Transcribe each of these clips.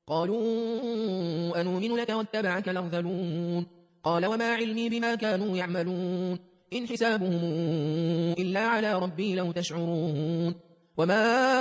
قالوا أنؤمن لك واتبعك الأرذلون قال وما علمي بما كانوا يعملون إن حسابهم إلا على ربي لو تشعرون وما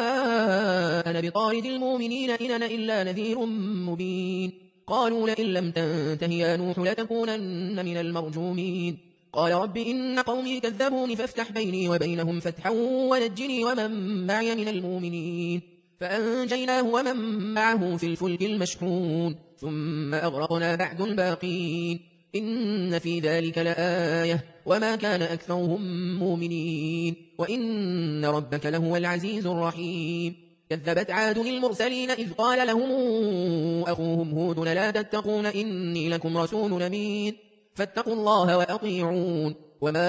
أنا بطارد المؤمنين إن أنا إلا نذير مبين قالوا لئن لم تنته يا نوح لتكونن من المرجومين قال رب إن قومي كذبون فافتح بيني وبينهم فتحا ونجني ومن معي من المؤمنين فأنجيناه ومن معه في الفلك المشحون ثم أغرقنا بعد الباقين إن في ذلك لآية وما كان أكثرهم مؤمنين وإن ربك لهو العزيز الرحيم كذبت عاد المرسلين إذ قال لهم أخوهم هود لا تتقون إني لكم رسول أمين فاتقوا الله وأطيعون وما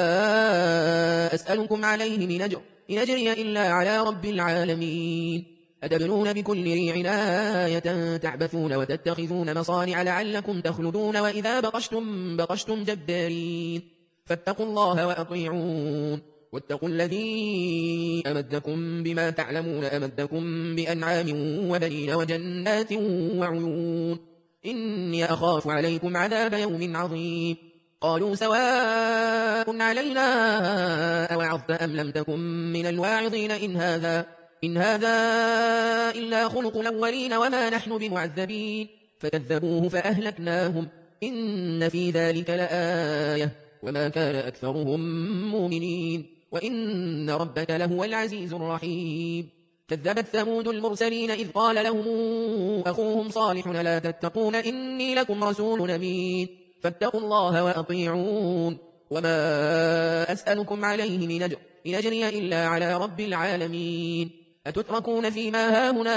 أسألكم عليه من أجر إن أجري إلا على رب العالمين أتبنون بكل ريع آية تعبثون وتتخذون مصانع لعلكم تخلدون وإذا بطشتم جبارين فاتقوا الله وأطيعون واتقوا الذي أمدكم بما تعلمون أمدكم بأنعام وبنين وجنات وعيون إني أخاف عليكم عذاب يوم عظيم قالوا سواء علينا أوعظت أم لم تكن من الواعظين إن هذا إلا خلق الأولين وما نحن بمعذبين فكذبوه فأهلكناهم إن في ذلك لآية وما كان أكثرهم مؤمنين وإن ربك لهو العزيز الرحيم كذبت ثمود المرسلين إذ قال لهم أخوهم صالح لا تتقون إني لكم رسول أمين فاتقوا الله وأطيعون وما أسألكم عليه من أجر إن أجري إلا على رب العالمين أتتركون فيما هاهنا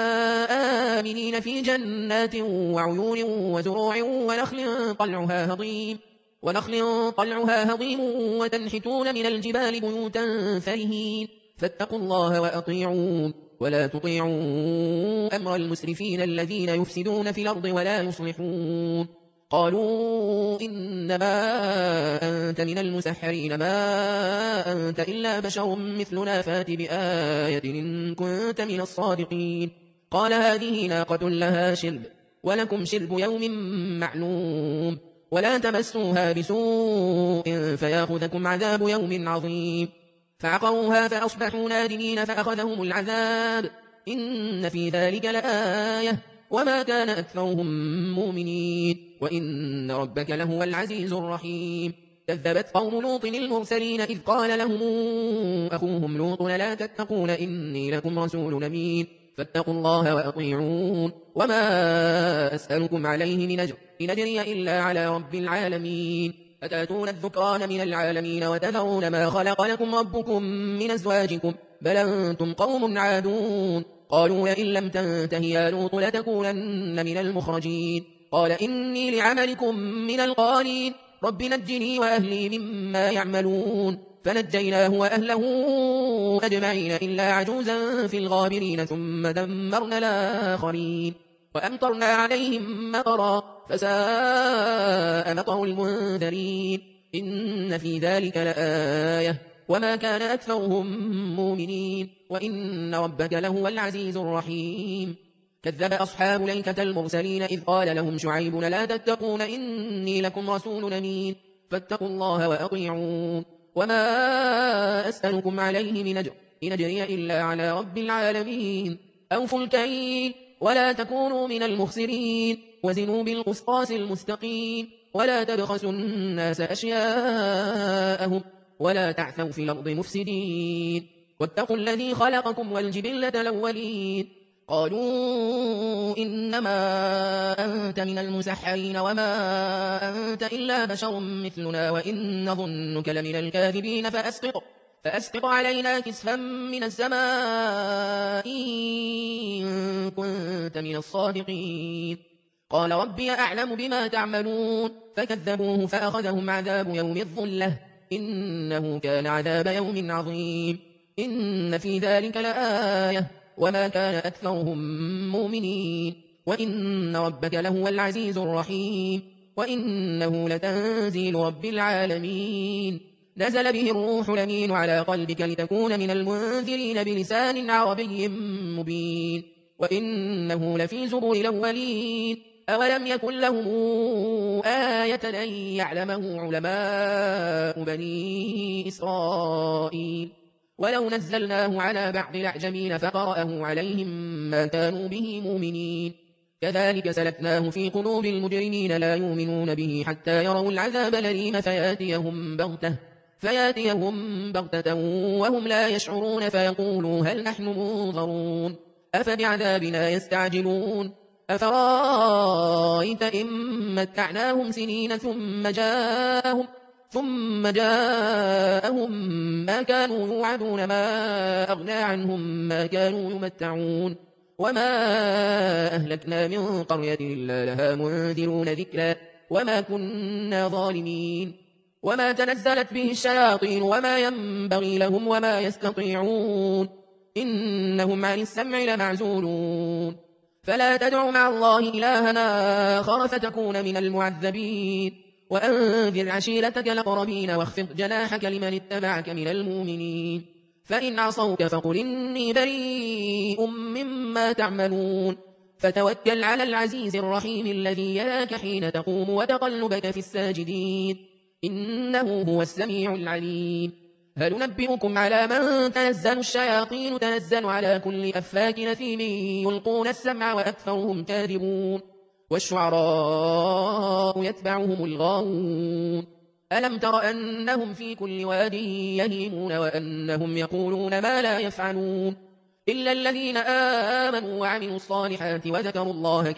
آمنين في جنات وعيون وزروع ونخل طلعها هضيم وتنحتون من الجبال بيوتا فرهين فاتقوا الله وأطيعون ولا تطيعوا أمر المسرفين الذين يفسدون في الأرض ولا يصلحون قالوا إنما أنت من المسحرين ما أنت إلا بشر مثلنا فات بآية إن كنت من الصادقين قال هذه ناقة لها شرب ولكم شرب يوم معلوم ولا تمسوها بسوء فياخذكم عذاب يوم عظيم فعقروها فأصبحوا نادمين فأخذهم العذاب إن في ذلك لآية وما كان أكثرهم مؤمنين وإن ربك لهو العزيز الرحيم كذبت قوم لوط المرسلين إذ قال لهم أخوهم لوط لا تتقون إني لكم رسول أمين فاتقوا الله وأطيعون وما أسألكم عليه من أجر إن أجري إلا على رب العالمين أتأتون الذكران من العالمين وتذرون ما خلق لكم ربكم من أزواجكم بل أنتم قوم عادون قالوا لئن لم تنته يا لوط لتكونن من المخرجين قال إني لعملكم من القالين رب نجني وأهلي مما يعملون فنجيناه وأهله أجمعين إلا عجوزا في الغابرين ثم دمرنا الآخرين وأمطرنا عليهم مطرا فساء مطر المنذرين إن في ذلك لآية وما كان أكثرهم مؤمنين وإن ربك لهو العزيز الرحيم كذب أصحاب الأيكة المرسلين إذ قال لهم شعيب لا تتقون إني لكم رسول أمين فاتقوا الله وأطيعون وما أسألكم عليه من أجر إن أجري إلا على رب العالمين أوفوا الكيل ولا تكونوا من المخسرين وزنوا بالقسطاس المستقيم ولا تبخسوا الناس أشياءهم ولا تعثوا في الأرض مفسدين واتقوا الذي خلقكم والجبلة الأولين قالوا إنما أنت من المسحرين وما أنت إلا بشر مثلنا وإن نظنك لمن الكاذبين فأسقط علينا كسفا من السماء إن كنت من الصادقين قال ربي أعلم بما تعملون فكذبوه فأخذهم عذاب يوم الظلة إنه كان عذاب يوم عظيم إن في ذلك لآية وما كان أكثرهم مؤمنين وإن ربك لهو العزيز الرحيم وإنه لتنزيل رب العالمين نزل به الروح الأمين على قلبك لتكون من المنذرين بلسان عربي مبين وإنه لفي زبر الأولين. أولم يكن لهم آية أن يعلمه علماء بني إسرائيل؟ ولو نزلناه على بعض الأعجمين فقرأه عليهم ما كانوا به مؤمنين. كذلك سلكناه في قلوب المجرمين لا يؤمنون به حتى يروا العذاب الأليم فياتيهم بغتة وهم لا يشعرون فيقولوا هل نحن منظرون أفبعذابنا يستعجلون أفرأيت إن متعناهم سنين ثم جاءهم ما كانوا يوعدون ما أغنى عنهم ما كانوا يمتعون وما أهلكنا من قرية إلا لها منذرون ذكرا وما كنا ظالمين. وما تنزلت به الشياطين وما ينبغي لهم وما يستطيعون إنهم عن السمع لمعزولون. فلا تدع مع الله إلها آخر فتكون من المعذبين. وأنذر عشيرتك الأقربين واخفض جناحك لمن اتبعك من المؤمنين. فإن عصوك فقل إني بريء مما تعملون. فتوكل على العزيز الرحيم الذي يراك حين تقوم وتقلبك في الساجدين إنه هو السميع العليم. هل ننبئكم على من تنزل الشياطين؟ تنزل على كل أفاك أثيم يلقون السمع وأكثرهم كاذبون. والشعراء يتبعهم الغاوون. ألم تر أنهم في كل واد يهيمون وأنهم يقولون ما لا يفعلون إلا الذين آمنوا وعملوا الصالحات وذكروا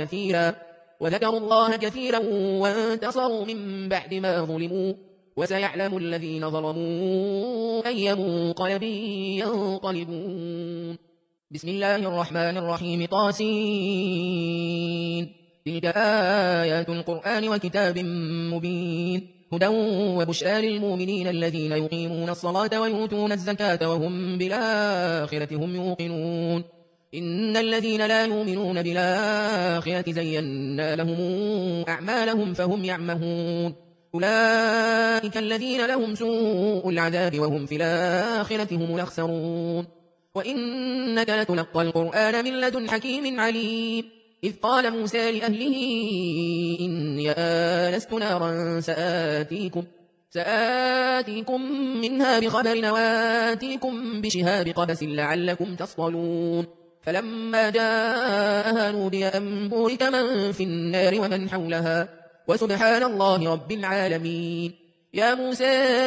الله كثيرا وانتصروا من بعد ما ظلموا. وسيعلم الذين ظلموا أي منقلب ينقلبون. بسم الله الرحمن الرحيم. طاسين. تلك آيات القرآن وكتاب مبين هدى وبشرى للمؤمنين الذين يقيمون الصلاة ويؤتون الزكاة وهم بالآخرة هم يوقنون. إن الذين لا يؤمنون بالآخرة زينا لهم أعمالهم فهم يعمهون. أولئك الذين لهم سوء العذاب وهم في الآخرة هم الأخسرون. وإنك لتلقى القرآن من لدن حكيم عليم. إذ قال موسى لأهله إني آنست نارا سآتيكم منها بخبر وآتيكم بشهاب قبس لعلكم تصطلون. فلما جاءها نودي أن بورك من في النار ومن حولها وسبحان الله رب العالمين. يا موسى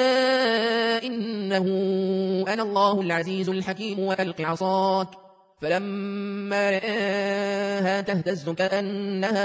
إنه أنا الله العزيز الحكيم وألق عصاك. فلما رآها تهتز كأنها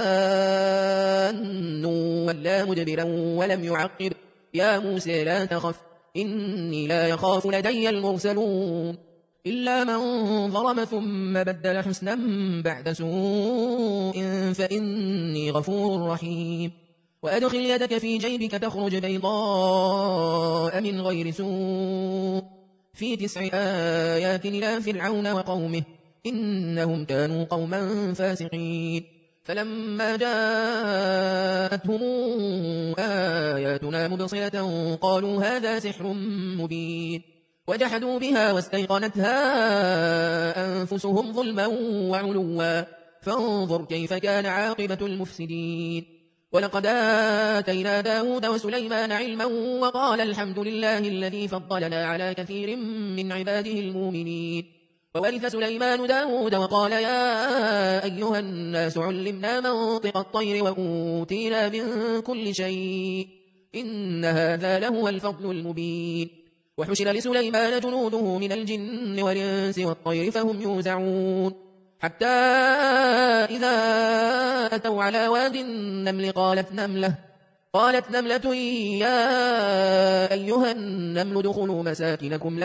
جان ولا مدبرا ولم يعقب. يا موسى لا تخف إني لا يخاف لدي المرسلون. إلا من ظلم ثم بدل حسنا بعد سوء فإني غفور رحيم. وأدخل يدك في جيبك تخرج بيضاء من غير سوء في 9 آيات إلى فرعون وقومه إنهم كانوا قوما فاسقين. فلما جاءتهم آياتنا مبصرة قالوا هذا سحر مبين. وجحدوا بها واستيقنتها أنفسهم ظلما وعلوا فانظر كيف كان عاقبة المفسدين. ولقد آتينا داود وسليمان علما وقال الحمد لله الذي فضلنا على كثير من عباده المؤمنين. وورث سليمان داود وقال يا أيها الناس علمنا منطق الطير وأوتينا من كل شيء إن هذا لهو الفضل المبين. وحشر لسليمان جنوده من الجن والإنس والطير فهم يوزعون حتى إذا أتوا على واد النمل قالت نملة يا أيها النمل ادخلوا مساكنكم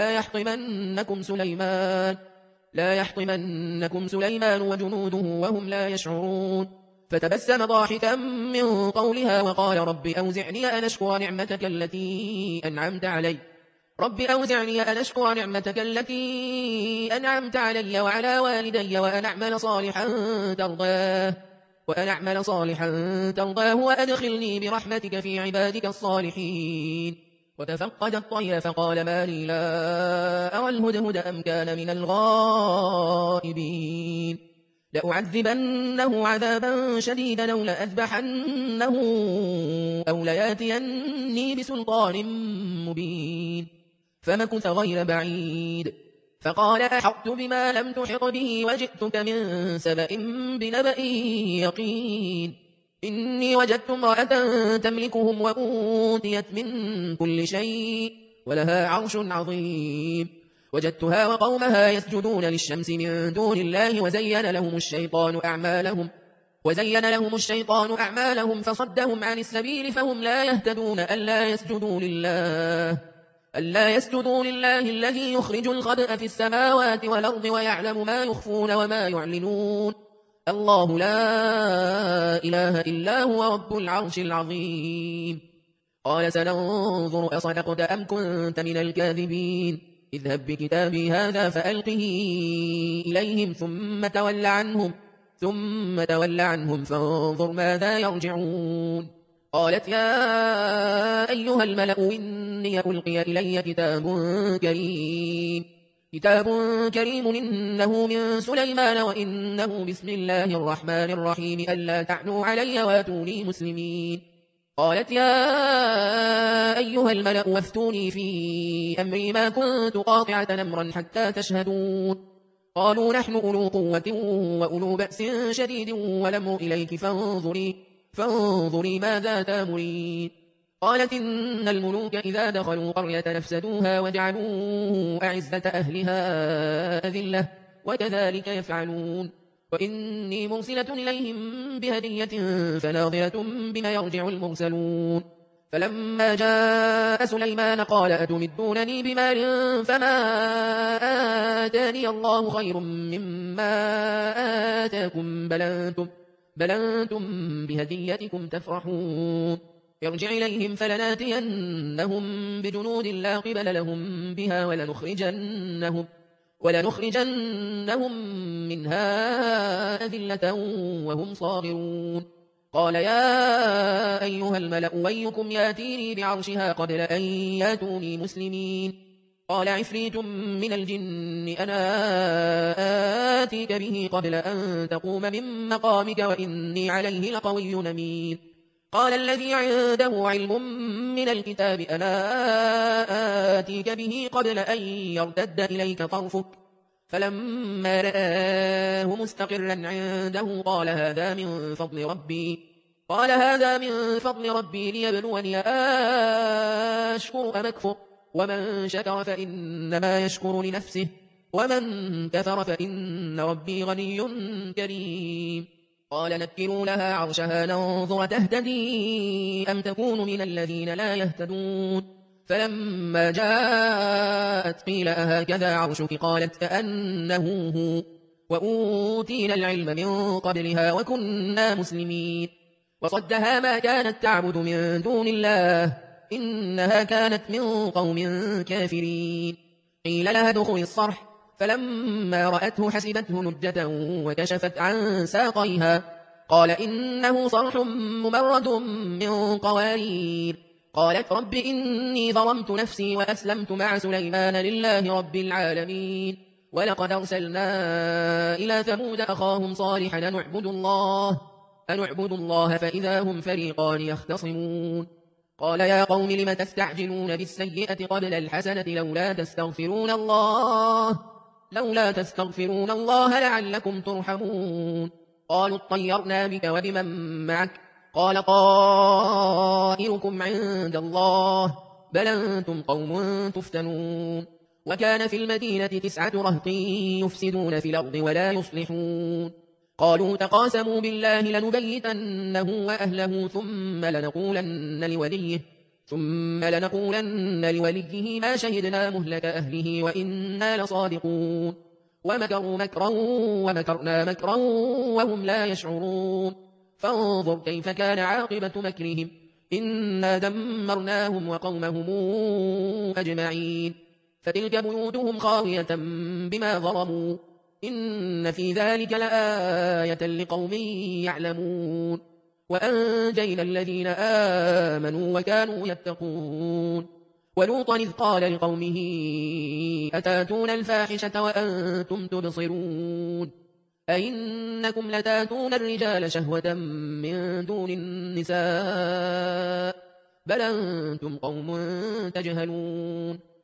لا يحطمنكم سليمان وجنوده وهم لا يشعرون. فتبسم ضاحكا من قولها وقال رب أوزعني أن أشكر نعمتك التي أنعمت علي وعلى والدي وأن أعمل صالحا ترضاه وأدخلني برحمتك في عبادك الصالحين. وتفقد الطير فقال ما لي لا أرى الهدهد أم كان من الغائبين لأعذبنه عذابا شديدا أو لأذبحنه أو لياتيني بسلطان مبين فمكث غير بعيد فقال أحطت بما لم تحط به وجئتك من سبأ بنبأ يقين إني وجدت امرأة تملكهم وأوتيت من كل شيء ولها عرش عظيم وجدتها وقومها يسجدون للشمس من دون الله وزين لهم الشيطان أعمالهم فصدهم عن السبيل فهم لا يهتدون ألا يسجدوا لله الذي يخرج الخبأ في السماوات والأرض ويعلم ما يخفون وما يعلنون الله لا إله إلا هو رب العرش العظيم قال سننظر أصدقت أم كنت من الكاذبين اذهب بكتابي هذا فألقه إليهم ثم تول عنهم فانظر ماذا يرجعون قالت يا أيها الملأ إني ألقي إلي كتاب كريم إنه من سليمان وإنه بسم الله الرحمن الرحيم ألا تعلوا علي واتوني مسلمين قالت يا أيها الملأ وافتوني في أمري ما كنت قاطعة أمرا حتى تشهدون قالوا نحن أولو قوة وأولو بأس شديد ولموا إليك فانظري ماذا تامرين قالت إن الملوك إذا دخلوا قرية نفسدوها وجعلوا أعزة أهلها أذلة وكذلك يفعلون وإني مرسلة إليهم بهدية فناظرة بما يرجع المرسلون فلما جاء سليمان قال أتمدونني بمال فما آتاني الله خير مما آتاكم بل أنتم بهديتكم تفرحون ارجع إليهم فلناتينهم بجنود لا قبل لهم بها ولنخرجنهم منها أذلة وهم صاغرون قال يا أيها الملأ ويكم ياتيني بعرشها قبل أن ياتوني مسلمين قال عفريت من الجن أنا آتيك به قبل أن تقوم من مقامك وإني عليه لقوي أمين قال الذي عنده علم من الكتاب أنا آتيك به قبل أن يرتد إليك طرفك فلما رآه مستقرا عنده قال هذا من فضل ربي ليبلوني أشكر أم أكفر ومن شكر فإنما يشكر لنفسه ومن كفر فإن ربي غني كريم قال نكروا لها عرشها ننظر تهتدي أم تكون من الذين لا يهتدون فلما جاءت قيل أهكذا عرشك قالت كأنه هو وأوتينا العلم من قبلها وكنا مسلمين وصدها ما كانت تعبد من دون الله إنها كانت من قوم كافرين قيل لها ادخل الصرح فلما رأته حسبته لجة وكشفت عن ساقيها قال إنه صرح ممرد من قوارير قالت رب إني ظلمت نفسي وأسلمت مع سليمان لله رب العالمين ولقد أرسلنا إلى ثمود أخاهم صالحا أن اعبدوا الله فإذا هم فريقان يختصمون قال يا قوم لم تستعجلون بالسيئة قبل الحسنة لولا تستغفرون الله لعلكم ترحمون قالوا اطيرنا بك وبمن معك قال طائركم عند الله بل أنتم قوم تفتنون وكان في المدينة 9 رهط يفسدون في الأرض ولا يصلحون قالوا تقاسموا بالله لنبيتنه وأهله ثم لنقولن لوليه ما شهدنا مهلك أهله وإنا لصادقون ومكروا مكرا ومكرنا مكرا وهم لا يشعرون فانظر كيف كان عاقبة مكرهم إنا دمرناهم وقومهم أجمعين فتلك بيوتهم خاوية بما ظلموا إن في ذلك لآية لقوم يعلمون وأنجينا الذين آمنوا وكانوا يتقون ولوطا إذ قال لقومه أتاتون الفاحشة وأنتم تبصرون أئنكم لتاتون الرجال شهوة من دون النساء بل أنتم قوم تجهلون